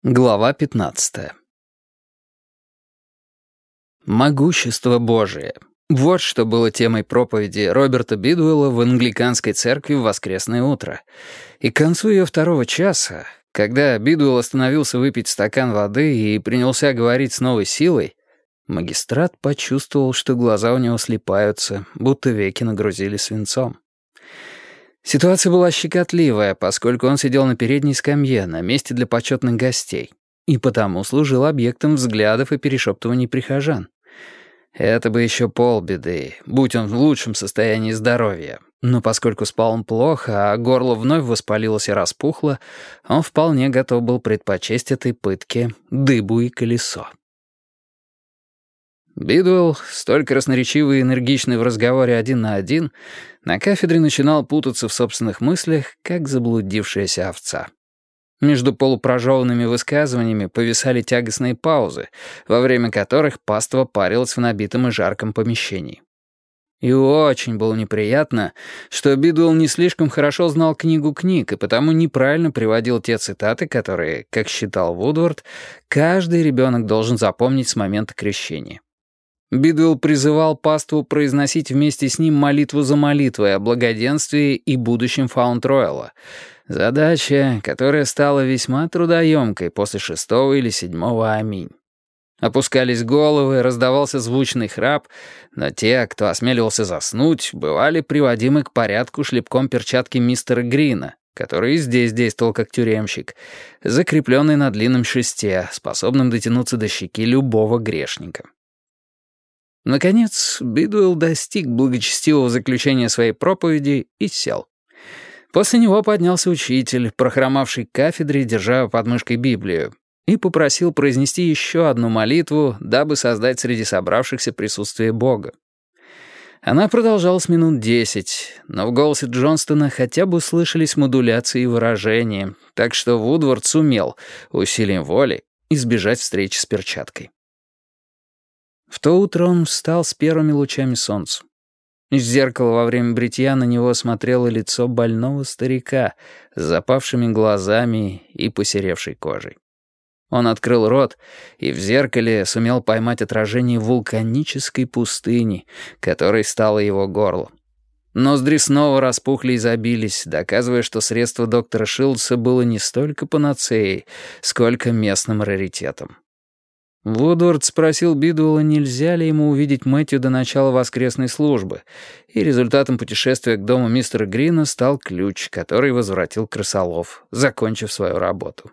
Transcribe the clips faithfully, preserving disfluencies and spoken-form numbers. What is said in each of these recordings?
Глава пятнадцатая. Могущество Божие. Вот что было темой проповеди Роберта Бидуэлла в англиканской церкви в воскресное утро. И к концу ее второго часа, когда Бидуэлл остановился выпить стакан воды и принялся говорить с новой силой, магистрат почувствовал, что глаза у него слипаются, будто веки нагрузили свинцом. Ситуация была щекотливая, поскольку он сидел на передней скамье, на месте для почетных гостей, и потому служил объектом взглядов и перешептываний прихожан. Это бы еще полбеды, будь он в лучшем состоянии здоровья. Но поскольку спал он плохо, а горло вновь воспалилось и распухло, он вполне готов был предпочесть этой пытке дыбу и колесо. Бидуэлл, столь красноречивый и энергичный в разговоре один на один, на кафедре начинал путаться в собственных мыслях, как заблудившаяся овца. Между полупрожеванными высказываниями повисали тягостные паузы, во время которых паства парилась в набитом и жарком помещении. И очень было неприятно, что Бидуэлл не слишком хорошо знал книгу книг и потому неправильно приводил те цитаты, которые, как считал Вудворд, каждый ребенок должен запомнить с момента крещения. Бидуэлл призывал паству произносить вместе с ним молитву за молитвой о благоденствии и будущем Фаунд-Рояла. Задача, которая стала весьма трудоемкой после шестого или седьмого «Аминь». Опускались головы, раздавался звучный храп, но те, кто осмеливался заснуть, бывали приводимы к порядку шлепком перчатки мистера Грина, который и здесь действовал как тюремщик, закрепленный на длинном шесте, способном дотянуться до щеки любого грешника. Наконец, Бидуэлл достиг благочестивого заключения своей проповеди и сел. После него поднялся учитель, прохромавший к кафедре, держа под мышкой Библию, и попросил произнести еще одну молитву, дабы создать среди собравшихся присутствие Бога. Она продолжалась минут десять, но в голосе Джонстона хотя бы слышались модуляции и выражения, так что Вудворд сумел, усилием воли, избежать встречи с перчаткой. В то утро он встал с первыми лучами солнца. Из зеркала во время бритья на него смотрело лицо больного старика с запавшими глазами и посеревшей кожей. Он открыл рот и в зеркале сумел поймать отражение вулканической пустыни, которой стало его горло. Ноздри снова распухли и забились, доказывая, что средство доктора Шилдса было не столько панацеей, сколько местным раритетом. Вудворд спросил Бидуэлла, нельзя ли ему увидеть Мэтью до начала воскресной службы, и результатом путешествия к дому мистера Грина стал ключ, который возвратил крысолов, закончив свою работу.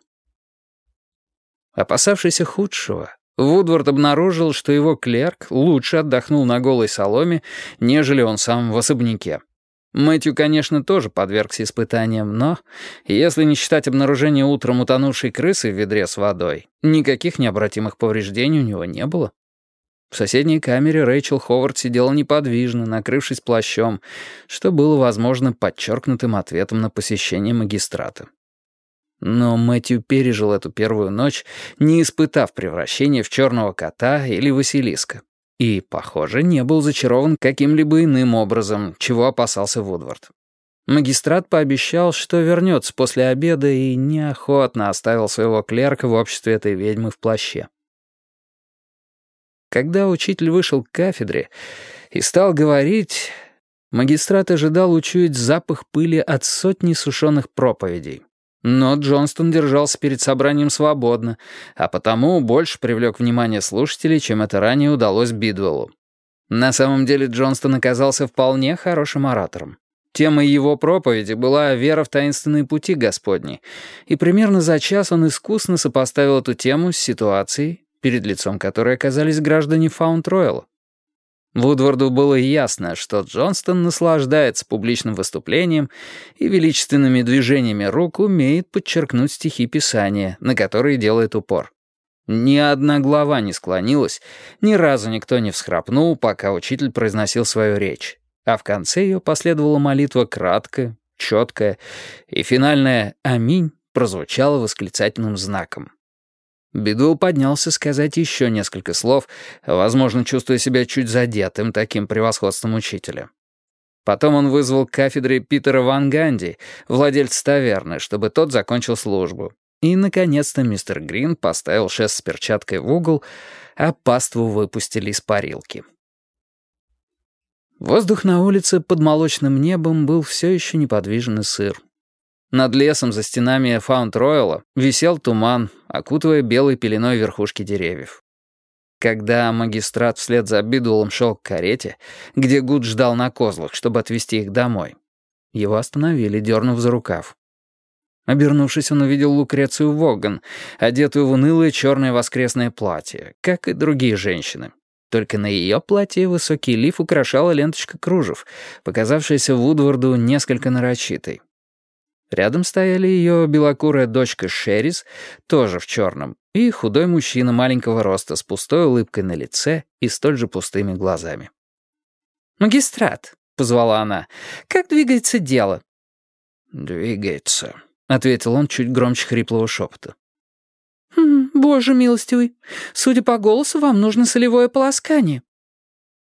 Опасавшийся худшего, Вудворд обнаружил, что его клерк лучше отдохнул на голой соломе, нежели он сам в особняке. Мэтью, конечно, тоже подвергся испытаниям, но, если не считать обнаружения утром утонувшей крысы в ведре с водой, никаких необратимых повреждений у него не было. В соседней камере Рэйчел Ховард сидела неподвижно, накрывшись плащом, что было, возможно, подчеркнутым ответом на посещение магистрата. Но Мэтью пережил эту первую ночь, не испытав превращения в черного кота или Василиска. И, похоже, не был зачарован каким-либо иным образом, чего опасался Вудворд. Магистрат пообещал, что вернется после обеда, и неохотно оставил своего клерка в обществе этой ведьмы в плаще. Когда учитель вышел к кафедре и стал говорить, магистрат ожидал учуять запах пыли от сотни сушеных проповедей. Но Джонстон держался перед собранием свободно, а потому больше привлек внимание слушателей, чем это ранее удалось Бидуэллу. На самом деле Джонстон оказался вполне хорошим оратором. Темой его проповеди была вера в таинственные пути Господни, и примерно за час он искусно сопоставил эту тему с ситуацией, перед лицом которой оказались граждане Фаунд-Рояла. Вудворду было ясно, что Джонстон наслаждается публичным выступлением и величественными движениями рук умеет подчеркнуть стихи Писания, на которые делает упор. Ни одна глава не склонилась, ни разу никто не всхрапнул, пока учитель произносил свою речь, а в конце ее последовала молитва краткая, четкая, и финальное «Аминь» прозвучало восклицательным знаком. Бидуэлл поднялся сказать еще несколько слов, возможно, чувствуя себя чуть задетым таким превосходством учителя. Потом он вызвал к кафедре Питера Ван Ганди, владельца таверны, чтобы тот закончил службу. И, наконец-то, мистер Грин поставил шест с перчаткой в угол, а паству выпустили из парилки. Воздух на улице под молочным небом был все еще неподвижен и сыр. Над лесом за стенами Фаунд-Ройла висел туман, окутывая белой пеленой верхушки деревьев. Когда магистрат вслед за Бидуэллом шел к карете, где Гуд ждал на козлах, чтобы отвезти их домой, его остановили, дернув за рукав. Обернувшись, он увидел Лукрецию Воган, одетую в унылое черное воскресное платье, как и другие женщины. Только на ее платье высокий лиф украшала ленточка кружев, показавшаяся Вудварду несколько нарочитой. Рядом стояли ее белокурая дочка Шерис, тоже в черном, и худой мужчина маленького роста с пустой улыбкой на лице и столь же пустыми глазами. «Магистрат», — позвала она, — «как двигается дело?» «Двигается», — ответил он чуть громче хриплого шепота. «Хм, боже милостивый, судя по голосу, вам нужно солевое полоскание».